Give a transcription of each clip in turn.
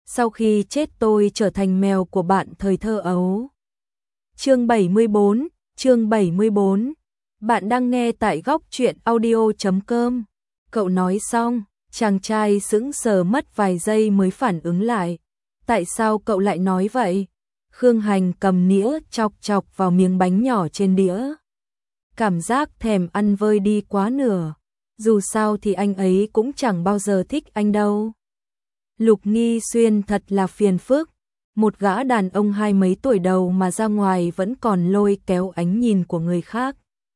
sau khi chết tôi trở thành mèo của bạn thời thơ ấu. Chương 74, chương 74. Bạn đang nghe tại góc truyện audio.com. Cậu nói xong, chàng trai sững sờ mất vài giây mới phản ứng lại. Tại sao cậu lại nói vậy? Khương Hành cầm nĩa chọc chọc vào miếng bánh nhỏ trên đĩa. Cảm giác thèm ăn vơi đi quá nửa. Dù sao thì anh ấy cũng chẳng bao giờ thích anh đâu. Lục Nghi Xuyên thật là phiền phức. Một gã đàn ông hai mấy tuổi đầu mà ra ngoài vẫn còn lôi kéo ánh nhìn của người khác.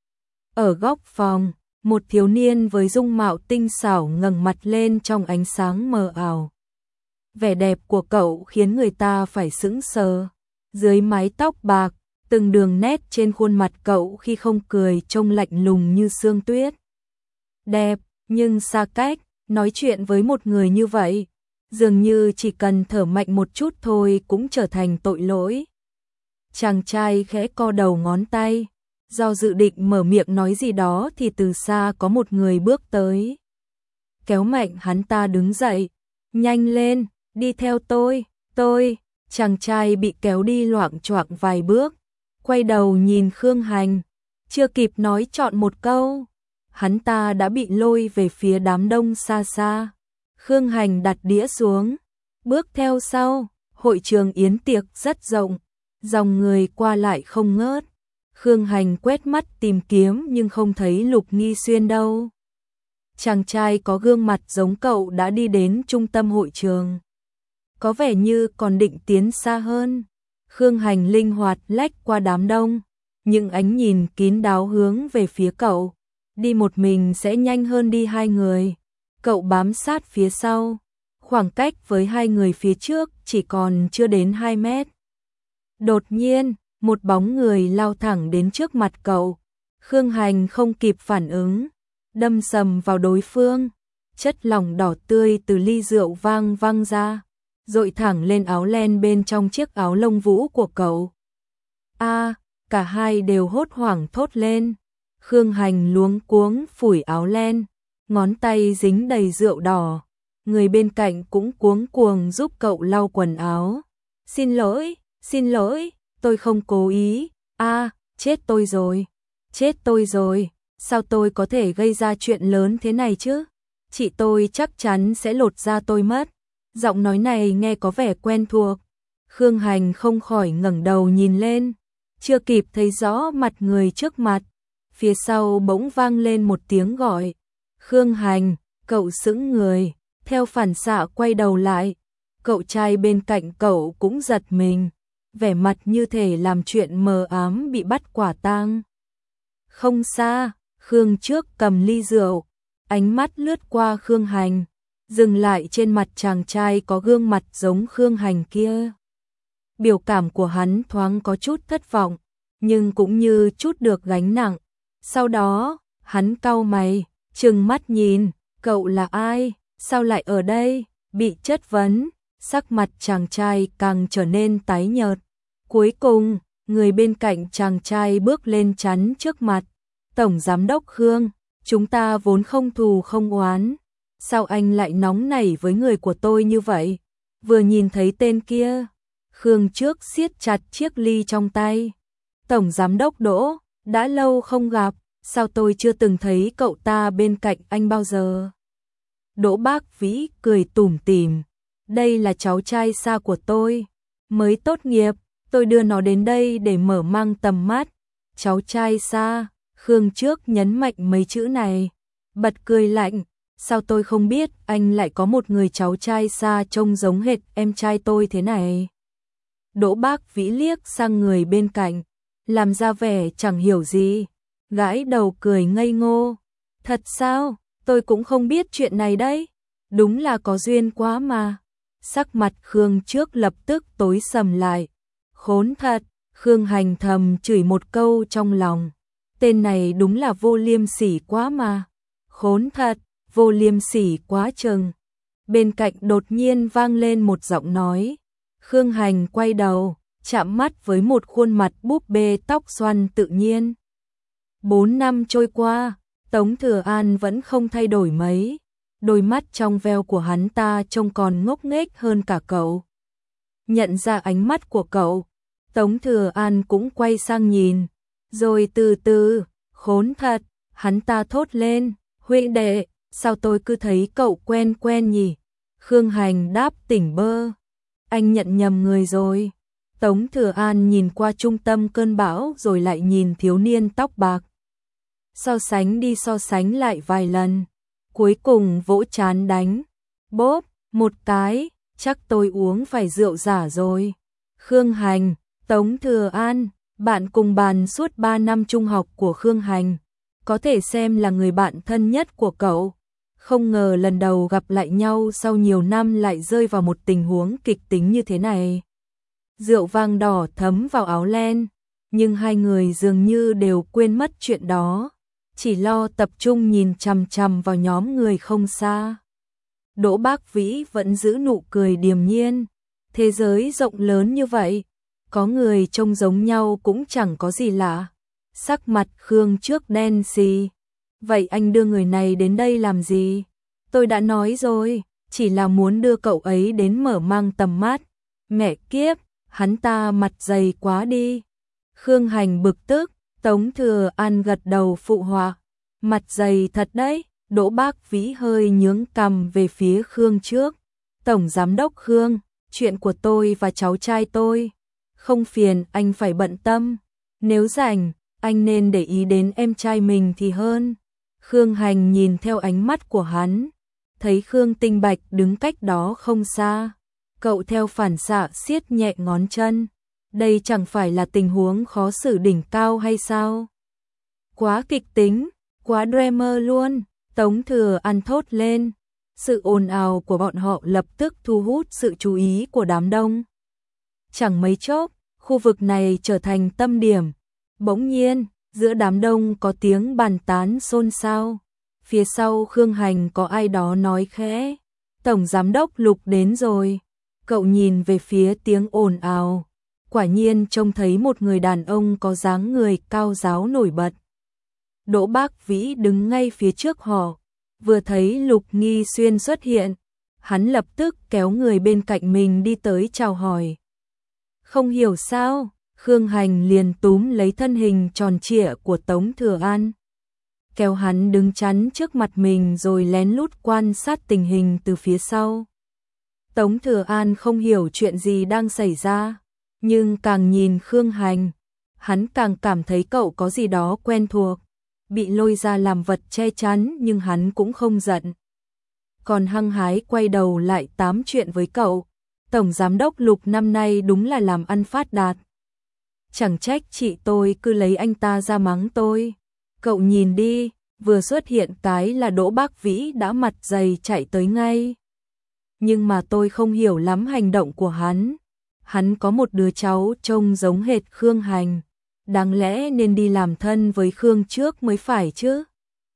Ở góc phòng, một thiếu niên với dung mạo tinh xảo ngẩng mặt lên trong ánh sáng mờ ảo. Vẻ đẹp của cậu khiến người ta phải sững sờ. Dưới mái tóc bạc, từng đường nét trên khuôn mặt cậu khi không cười trông lạnh lùng như sương tuyết. Đẹp, nhưng xa cách, nói chuyện với một người như vậy, dường như chỉ cần thở mạnh một chút thôi cũng trở thành tội lỗi. Chàng trai khẽ co đầu ngón tay, do dự định mở miệng nói gì đó thì từ xa có một người bước tới. Kéo mạnh hắn ta đứng dậy, nhanh lên, đi theo tôi. Chàng trai bị kéo đi loạng choạng vài bước, quay đầu nhìn Khương Hành, chưa kịp nói trọn một câu, hắn ta đã bị lôi về phía đám đông xa xa. Khương Hành đặt đĩa xuống, bước theo sau, hội trường yến tiệc rất rộng, dòng người qua lại không ngớt. Khương Hành quét mắt tìm kiếm nhưng không thấy Lục Nghi Xuyên đâu. Chàng trai có gương mặt giống cậu đã đi đến trung tâm hội trường. Có vẻ như còn định tiến xa hơn. Khương Hành linh hoạt lách qua đám đông, những ánh nhìn kín đáo hướng về phía cậu. Đi một mình sẽ nhanh hơn đi hai người. Cậu bám sát phía sau, khoảng cách với hai người phía trước chỉ còn chưa đến 2 mét. Đột nhiên, một bóng người lao thẳng đến trước mặt cậu. Khương Hành không kịp phản ứng, đâm sầm vào đối phương. Chất lỏng đỏ tươi từ ly rượu vang văng ra, dội thẳng lên áo len bên trong chiếc áo lông vũ của cậu. Cả hai đều hốt hoảng thốt lên. Khương Hành luống cuống phủi áo len, ngón tay dính đầy rượu đỏ. Người bên cạnh cũng cuống cuồng giúp cậu lau quần áo. Xin lỗi, tôi không cố ý. Chết tôi rồi, sao tôi có thể gây ra chuyện lớn thế này chứ? Chị tôi chắc chắn sẽ lột da tôi mất. Giọng nói này nghe có vẻ quen thuộc. Khương Hành không khỏi ngẩng đầu nhìn lên, chưa kịp thấy rõ mặt người trước mặt, phía sau bỗng vang lên một tiếng gọi. Khương Hành, cậu sững người, theo phản xạ quay đầu lại. Cậu trai bên cạnh cậu cũng giật mình, vẻ mặt như thể làm chuyện mờ ám bị bắt quả tang. Không xa, Khương trước cầm ly rượu, ánh mắt lướt qua Khương Hành, dừng lại trên mặt chàng trai có gương mặt giống Khương Hành kia. Biểu cảm của hắn thoáng có chút thất vọng, nhưng cũng như chút được gánh nặng. Sau đó, hắn cau mày, trừng mắt nhìn, cậu là ai, sao lại ở đây? Bị chất vấn, sắc mặt chàng trai càng trở nên tái nhợt. Cuối cùng, người bên cạnh chàng trai bước lên chắn trước mặt. Tổng giám đốc Khương, chúng ta vốn không thù không oán. Sao anh lại nóng nảy với người của tôi như vậy? Vừa nhìn thấy tên kia, Khương trước siết chặt chiếc ly trong tay. Tổng giám đốc Đỗ, đã lâu không gặp, sao tôi chưa từng thấy cậu ta bên cạnh anh bao giờ? Đỗ Bác Vĩ cười tủm tỉm, đây là cháu trai xa của tôi, mới tốt nghiệp, tôi đưa nó đến đây để mở mang tầm mắt. Cháu trai xa, Khương trước nhấn mạnh mấy chữ này, bật cười lạnh, sao tôi không biết anh lại có một người cháu trai xa trông giống hệt em trai tôi thế này. Đỗ Bác Vĩ liếc sang người bên cạnh, làm ra vẻ chẳng hiểu gì, gãi đầu cười ngây ngô. Thật sao, tôi cũng không biết chuyện này đấy, đúng là có duyên quá mà. Sắc mặt Khương trước lập tức tối sầm lại. Khốn thật, Khương Hành thầm chửi một câu trong lòng. Tên này đúng là vô liêm sỉ quá mà. Khốn thật, vô liêm sỉ quá chừng. Bên cạnh đột nhiên vang lên một giọng nói. Khương Hành quay đầu, chạm mắt với một khuôn mặt búp bê tóc xoăn tự nhiên. 4 năm trôi qua, Tống Thừa An vẫn không thay đổi mấy. đôi mắt trong veo của hắn ta trông còn ngốc nghếch hơn cả cậu. Nhận ra ánh mắt của cậu, Tống Thừa An cũng quay sang nhìn, rồi từ từ, khốn thật, hắn ta thốt lên, huynh đệ, sao tôi cứ thấy cậu quen quen nhỉ? Khương Hành đáp tỉnh bơ, anh nhận nhầm người rồi. Tống Thừa An nhìn qua trung tâm cơn bão rồi lại nhìn thiếu niên tóc bạc. So sánh đi so sánh lại vài lần, cuối cùng vỗ trán đánh, bốp, một cái, chắc tôi uống phải rượu giả rồi. Khương Hành, Tống Thừa An, bạn cùng bàn suốt 3 năm trung học của Khương Hành, có thể xem là người bạn thân nhất của cậu. Không ngờ lần đầu gặp lại nhau sau nhiều năm lại rơi vào một tình huống kịch tính như thế này. Rượu vang đỏ thấm vào áo len, nhưng hai người dường như đều quên mất chuyện đó, chỉ lo tập trung nhìn chằm chằm vào nhóm người không xa. Đỗ Bác Vĩ vẫn giữ nụ cười điềm nhiên, thế giới rộng lớn như vậy, có người trông giống nhau cũng chẳng có gì lạ. Sắc mặt Khương trước đen xì. Vậy anh đưa người này đến đây làm gì? Tôi đã nói rồi, chỉ là muốn đưa cậu ấy đến mở mang tầm mắt. Mẹ kiếp, hắn ta mặt dày quá đi. Khương Hành bực tức, Tống Thừa An gật đầu phụ họa. Mặt dày thật đấy, Đỗ Bác Vĩ hơi nhướng cằm về phía Khương trước. Tổng Giám đốc Khương, chuyện của tôi và cháu trai tôi, không phiền anh phải bận tâm. Nếu rảnh, anh nên để ý đến em trai mình thì hơn. Khương Hành nhìn theo ánh mắt của hắn, thấy Khương Tinh Bạch đứng cách đó không xa. Cậu theo phản xạ siết nhẹ ngón chân. Đây chẳng phải là tình huống khó xử đỉnh cao hay sao? Quá kịch tính, quá drama luôn. Tống Thừa An thốt lên. Sự ồn ào của bọn họ lập tức thu hút sự chú ý của đám đông. Chẳng mấy chốc, khu vực này trở thành tâm điểm. Bỗng nhiên, giữa đám đông có tiếng bàn tán xôn xao. Phía sau Khương Hành có ai đó nói khẽ, Tổng Giám đốc Lục đến rồi. Cậu nhìn về phía tiếng ồn ào, quả nhiên trông thấy một người đàn ông có dáng người cao ráo nổi bật. Đỗ Bác Vĩ đứng ngay phía trước họ, vừa thấy Lục Nghi Xuyên xuất hiện, hắn lập tức kéo người bên cạnh mình đi tới chào hỏi. Không hiểu sao, Khương Hành liền túm lấy thân hình tròn trịa của Tống Thừa An, kéo hắn đứng chắn trước mặt mình rồi lén lút quan sát tình hình từ phía sau. Tống Thừa An không hiểu chuyện gì đang xảy ra, nhưng càng nhìn Khương Hành, hắn càng cảm thấy cậu có gì đó quen thuộc. Bị lôi ra làm vật che chắn nhưng hắn cũng không giận, còn hăng hái quay đầu lại tám chuyện với cậu. Tổng Giám đốc Lục năm nay đúng là làm ăn phát đạt. Chẳng trách chị tôi cứ lấy anh ta ra mắng tôi. Cậu nhìn đi, vừa xuất hiện cái là Đỗ Bác Vĩ đã mặt dày chạy tới ngay. Nhưng mà tôi không hiểu lắm hành động của hắn. Hắn có một đứa cháu trông giống hệt Khương Hành, đáng lẽ nên đi làm thân với Khương trước mới phải chứ.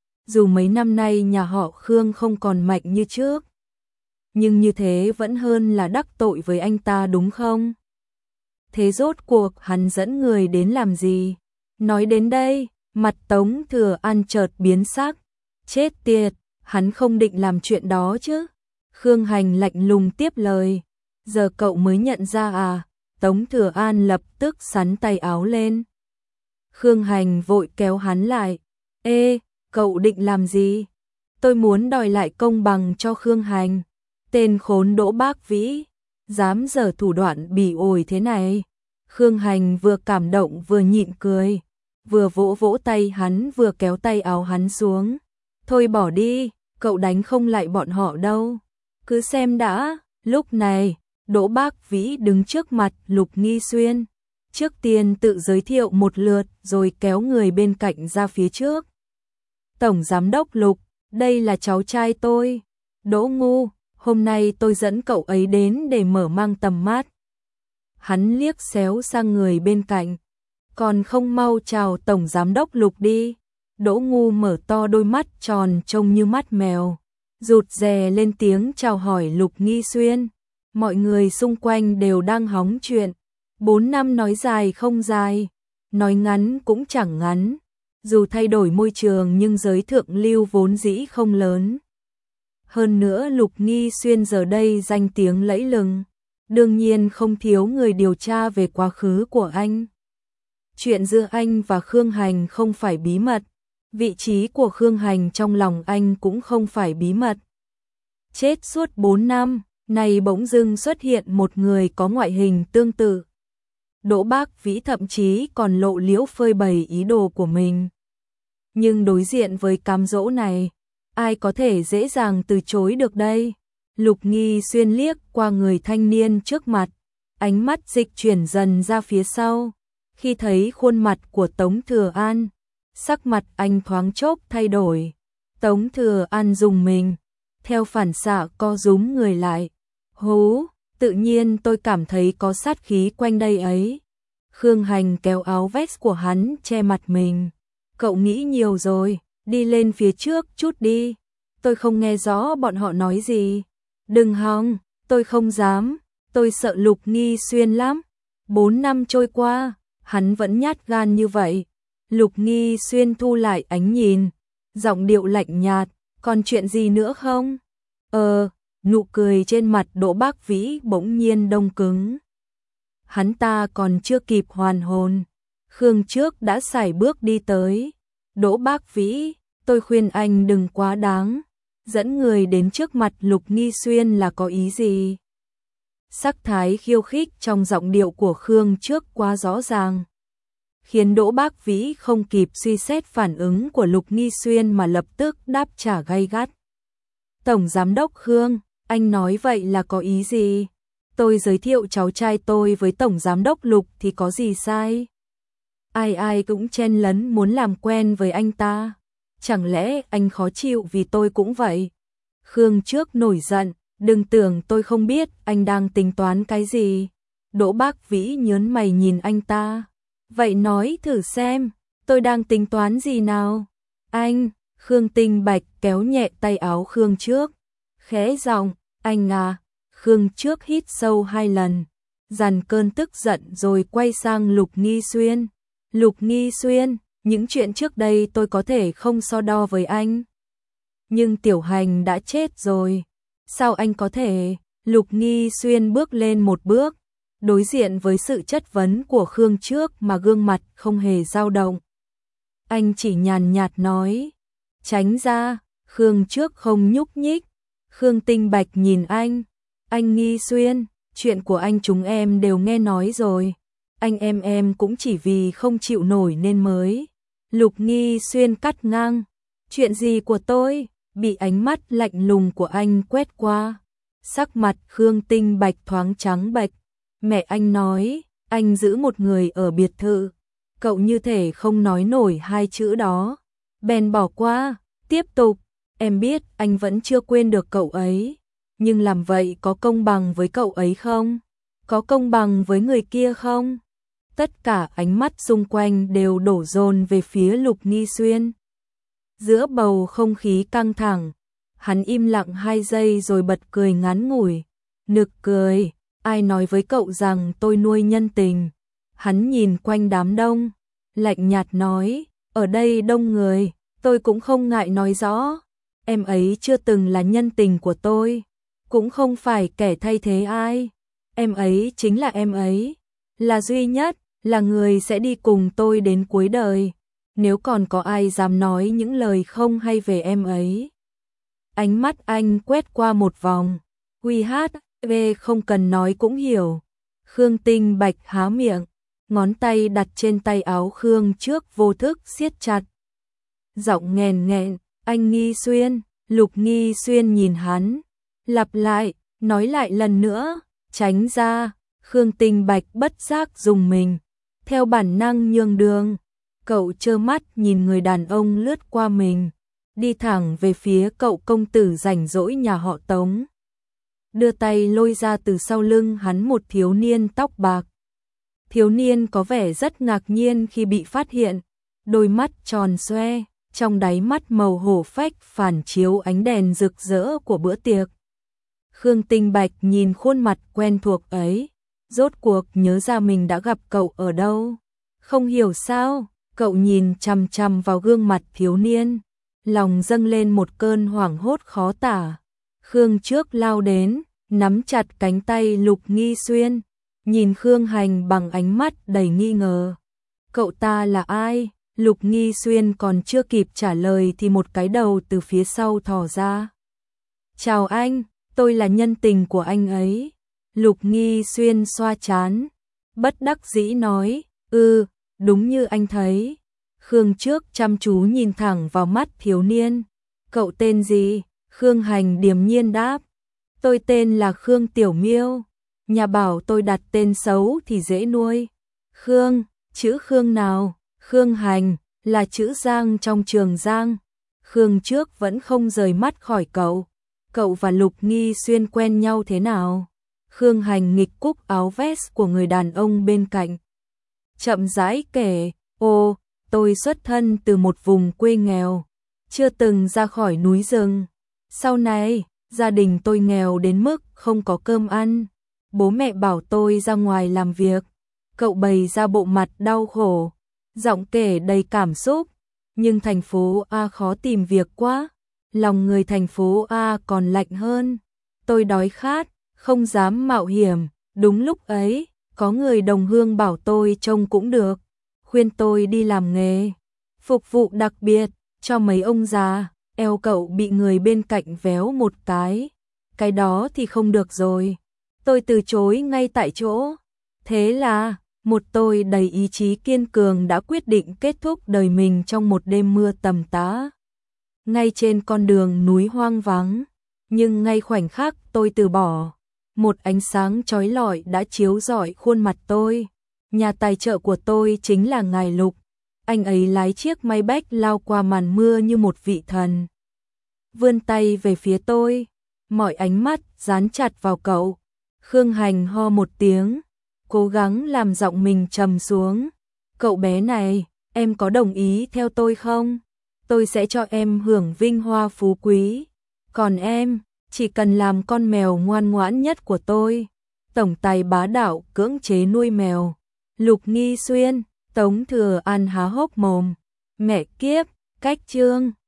Dù mấy năm nay nhà họ Khương không còn mạnh như trước, nhưng như thế vẫn hơn là đắc tội với anh ta đúng không? Thế rốt cuộc hắn dẫn người đến làm gì? Nói đến đây, mặt Tống Thừa An chợt biến sắc. Chết tiệt, hắn không định làm chuyện đó chứ? Khương Hành lạnh lùng tiếp lời. Giờ cậu mới nhận ra à? Tống Thừa An lập tức xắn tay áo lên. Khương Hành vội kéo hắn lại. Ê, cậu định làm gì? Tôi muốn đòi lại công bằng cho Khương Hành. Tên khốn Đỗ Bác Vĩ, dám giở thủ đoạn bỉ ổi thế này. Khương Hành vừa cảm động vừa nhịn cười, vừa vỗ vỗ tay hắn vừa kéo tay áo hắn xuống. Thôi bỏ đi, cậu đánh không lại bọn họ đâu. Cứ xem đã. Lúc này, Đỗ Bác Vĩ đứng trước mặt Lục Nghi Xuyên. Trước tiên tự giới thiệu một lượt rồi kéo người bên cạnh ra phía trước. Tổng Giám đốc Lục, đây là cháu trai tôi, Đỗ Ngu. Hôm nay tôi dẫn cậu ấy đến để mở mang tầm mắt. Hắn liếc xéo sang người bên cạnh. Còn không mau chào Tổng Giám đốc Lục đi. Đỗ Ngu mở to đôi mắt tròn trông như mắt mèo, rụt rè lên tiếng chào hỏi Lục Nghi Xuyên. Mọi người xung quanh đều đang hóng chuyện. 4 năm nói dài không dài, nói ngắn cũng chẳng ngắn. Dù thay đổi môi trường nhưng giới thượng lưu vốn dĩ không lớn. Hơn nữa Lục Nghi Xuyên giờ đây danh tiếng lẫy lừng, đương nhiên không thiếu người điều tra về quá khứ của anh. Chuyện giữa anh và Khương Hành không phải bí mật, vị trí của Khương Hành trong lòng anh cũng không phải bí mật. Chết suốt 4 năm, này bỗng dưng xuất hiện một người có ngoại hình tương tự. Đỗ Bác Vĩ thậm chí còn lộ liễu phơi bày ý đồ của mình. Nhưng đối diện với cám dỗ này, ai có thể dễ dàng từ chối được đây? Lục Nghi Xuyên liếc qua người thanh niên trước mặt, ánh mắt dịch chuyển dần ra phía sau. Khi thấy khuôn mặt của Tống Thừa An, sắc mặt anh thoáng chốc thay đổi. Tống Thừa An rùng mình, theo phản xạ co rúm người lại. Hú, tự nhiên tôi cảm thấy có sát khí quanh đây ấy. Khương Hành kéo áo vest của hắn che mặt mình. Cậu nghĩ nhiều rồi, đi lên phía trước chút đi. Tôi không nghe rõ bọn họ nói gì. Đừng hòng, tôi không dám, tôi sợ Lục Nghi Xuyên lắm. 4 năm trôi qua, hắn vẫn nhát gan như vậy. Lục Nghi Xuyên thu lại ánh nhìn, giọng điệu lạnh nhạt, còn chuyện gì nữa không? Nụ cười trên mặt Đỗ Bác Vĩ bỗng nhiên đông cứng. Hắn ta còn chưa kịp hoàn hồn, Khương Trước đã sải bước đi tới. Đỗ Bác Vĩ, tôi khuyên anh đừng quá đáng, dẫn người đến trước mặt Lục Nghi Xuyên là có ý gì? Sắc thái khiêu khích trong giọng điệu của Khương Trước quá rõ ràng, khiến Đỗ Bác Vĩ không kịp suy xét phản ứng của Lục Nghi Xuyên mà lập tức đáp trả gay gắt. Tổng Giám đốc Khương, anh nói vậy là có ý gì? Tôi giới thiệu cháu trai tôi với Tổng Giám đốc Lục thì có gì sai? Ai ai cũng chen lấn muốn làm quen với anh ta. Chẳng lẽ anh khó chịu vì tôi cũng vậy? Khương Trước nổi giận, đừng tưởng tôi không biết anh đang tính toán cái gì. Đỗ Bác Vĩ nhớn mày nhìn anh ta. Vậy nói thử xem, tôi đang tính toán gì nào? Anh, Khương Tinh Bạch kéo nhẹ tay áo Khương Trước. Khẽ giọng, anh à. Khương Trước hít sâu 2 lần, dằn cơn tức giận rồi quay sang Lục Nghi Xuyên. Lục Nghi Xuyên, những chuyện trước đây tôi có thể không so đo với anh. Nhưng Tiểu Hành đã chết rồi. Sao anh có thể? Lục Nghi Xuyên bước lên một bước, đối diện với sự chất vấn của Khương Trước mà gương mặt không hề dao động. Anh chỉ nhàn nhạt nói, tránh ra. Khương Trước không nhúc nhích. Khương Tinh Bạch nhìn anh Nghi Xuyên, chuyện của anh chúng em đều nghe nói rồi. Anh em cũng chỉ vì không chịu nổi nên mới. Lục Nghi Xuyên cắt ngang, chuyện gì của tôi? Bị ánh mắt lạnh lùng của anh quét qua, sắc mặt Khương Tinh Bạch thoáng trắng bệch. Mẹ anh nói, anh giữ một người ở biệt thự, cậu như thể không nói nổi 2 chữ đó. Bèn bỏ qua, tiếp tục, em biết anh vẫn chưa quên được cậu ấy, nhưng làm vậy có công bằng với cậu ấy không? Có công bằng với người kia không? Tất cả ánh mắt xung quanh đều đổ dồn về phía Lục Nghi Xuyên. Giữa bầu không khí căng thẳng, hắn im lặng 2 giây rồi bật cười ngắn ngủi. Nực cười, ai nói với cậu rằng tôi nuôi nhân tình? Hắn nhìn quanh đám đông, lạnh nhạt nói, ở đây đông người, tôi cũng không ngại nói rõ. Em ấy chưa từng là nhân tình của tôi, cũng không phải kẻ thay thế ai. Em ấy chính là em ấy, là duy nhất, là người sẽ đi cùng tôi đến cuối đời. Nếu còn có ai dám nói những lời không hay về em ấy. Ánh mắt anh quét qua một vòng. QHV không cần nói cũng hiểu. Khương Tinh Bạch há miệng, ngón tay đặt trên tay áo Khương Trước vô thức siết chặt. Giọng nghèn nghẹn, anh Nghi Xuyên. Lục Nghi Xuyên nhìn hắn, lặp lại, nói lại lần nữa, tránh ra. Khương Tinh Bạch bất giác dùng mình, theo bản năng nhường đường. Cậu trơ mắt nhìn người đàn ông lướt qua mình, đi thẳng về phía cậu công tử rảnh rỗi nhà họ Tống. Đưa tay lôi ra từ sau lưng hắn một thiếu niên tóc bạc. Thiếu niên có vẻ rất ngạc nhiên khi bị phát hiện, đôi mắt tròn xoe, trong đáy mắt màu hổ phách phản chiếu ánh đèn rực rỡ của bữa tiệc. Khương Tinh Bạch nhìn khuôn mặt quen thuộc ấy, rốt cuộc nhớ ra mình đã gặp cậu ở đâu. Không hiểu sao, cậu nhìn chằm chằm vào gương mặt thiếu niên, lòng dâng lên một cơn hoảng hốt khó tả. Khương Trước lao đến, nắm chặt cánh tay Lục Nghi Xuyên, nhìn Khương Hành bằng ánh mắt đầy nghi ngờ. Cậu ta là ai? Lục Nghi Xuyên còn chưa kịp trả lời thì một cái đầu từ phía sau thò ra. Chào anh, tôi là nhân tình của anh ấy. Lục Nghi Xuyên xoa trán, bất đắc dĩ nói, đúng như anh thấy. Khương Trước chăm chú nhìn thẳng vào mắt thiếu niên. Cậu tên gì? Khương Hành điềm nhiên đáp. Tôi tên là Khương Tiểu Miêu. Nhà bảo tôi đặt tên xấu thì dễ nuôi. Khương, chữ Khương nào? Khương Hành, là chữ Giang trong Trường Giang. Khương Trước vẫn không rời mắt khỏi cậu. Cậu và Lục Nghi Xuyên quen nhau thế nào? Khương Hành nghịch cúc áo vest của người đàn ông bên cạnh. Chậm rãi kể, tôi xuất thân từ một vùng quê nghèo, chưa từng ra khỏi núi rừng. Sau này, gia đình tôi nghèo đến mức không có cơm ăn. Bố mẹ bảo tôi ra ngoài làm việc. Cậu bày ra bộ mặt đau khổ, giọng kể đầy cảm xúc. Nhưng thành phố A khó tìm việc quá. Lòng người thành phố A còn lạnh hơn. Tôi đói khát, không dám mạo hiểm. Đúng lúc ấy, có người đồng hương bảo tôi trông cũng được, khuyên tôi đi làm nghề phục vụ đặc biệt cho mấy ông già. Eo cậu bị người bên cạnh véo một cái đó thì không được rồi. Tôi từ chối ngay tại chỗ. Thế là, một tôi đầy ý chí kiên cường đã quyết định kết thúc đời mình trong một đêm mưa tầm tã, ngay trên con đường núi hoang vắng. Nhưng ngay khoảnh khắc tôi từ bỏ, một ánh sáng chói lọi đã chiếu rọi khuôn mặt tôi. Nhà tài trợ của tôi chính là ngài Lục. Anh ấy lái chiếc máy bách lao qua màn mưa như một vị thần, vươn tay về phía tôi, mọi ánh mắt dán chặt vào cậu. Khương Hành ho một tiếng, cố gắng làm giọng mình trầm xuống. Cậu bé này, em có đồng ý theo tôi không? Tôi sẽ cho em hưởng vinh hoa phú quý. Còn em, chỉ cần làm con mèo ngoan ngoãn nhất của tôi. Tổng tài bá đạo cưỡng chế nuôi mèo. Lục Nghi Xuyên, Tống Thừa An há hốc mồm. Mẹ kiếp, cách chương.